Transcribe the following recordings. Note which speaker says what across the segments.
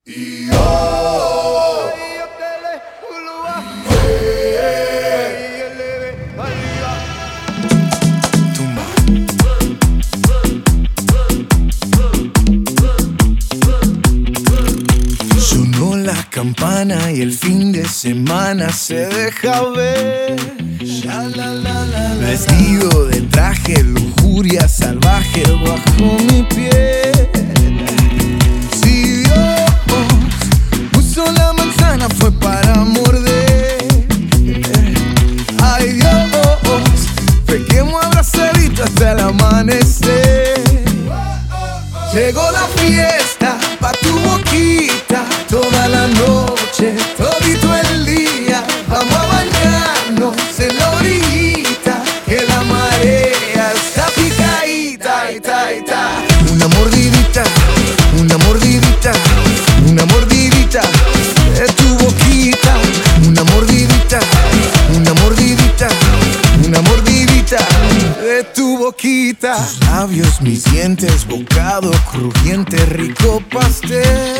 Speaker 1: Sonó la campana y el fin de semana se deja ver. Vestido de traje, lujuria salvaje bajo mi piel. Si Dios puso la manzana fue para morder. Ay Dios, pequemos abrazadito hasta el amanecer. Llegó la fiesta pa' tu boquita, toda la noche, todito el día. Vamos a bañarnos en la orillita, que la marea está picadita, ita, ita. Una mordidita, una mordidita, una mordidita de tu boquita. Una mordidita, una mordidita, una mordidita de tu boquita. Tus labios, mis dientes, bocado crujiente, rico pastel.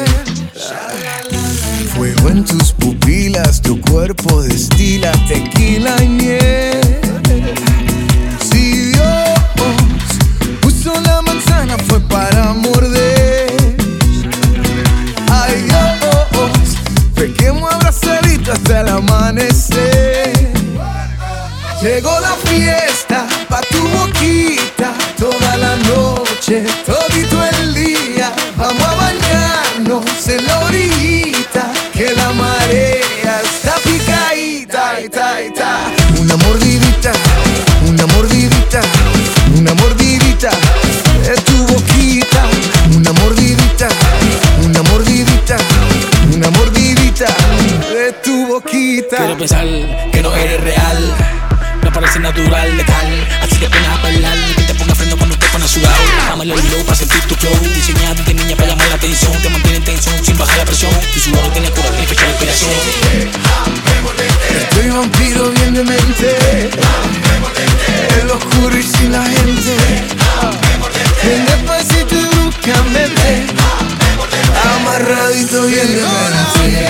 Speaker 1: Fuego en tus pupilas, tu cuerpo destila tequila y miel. Si Dios puso la manzana fue para morder. Ay Dios, pequemos abrazadito hasta el amanecer. Llegó la fiesta pa' tu boquita, toda la noche, todito el día. Vamos a bañarnos en la orillita, que la marea está picadita, ita, ita. Una mordidita, una mordidita, una mordidita de tu boquita. Una mordidita, una mordidita, una mordidita de tu boquita.
Speaker 2: Quiero pensar que no eres real, no parece natural, letal. Así que pones a bailar, que te ponga freno cuando te pones sudado. Bájame el low para sentir tu flow, diseñado de niña para llamar la atención. Te mantiene en tensión sin bajar la presión, tu sudor no tiene cura ni fecha de expiración.
Speaker 1: Estoy vampiro bien de mente, en lo oscuro y sin la gente. Bien despacito y bruscamente, amarradito bien de mente.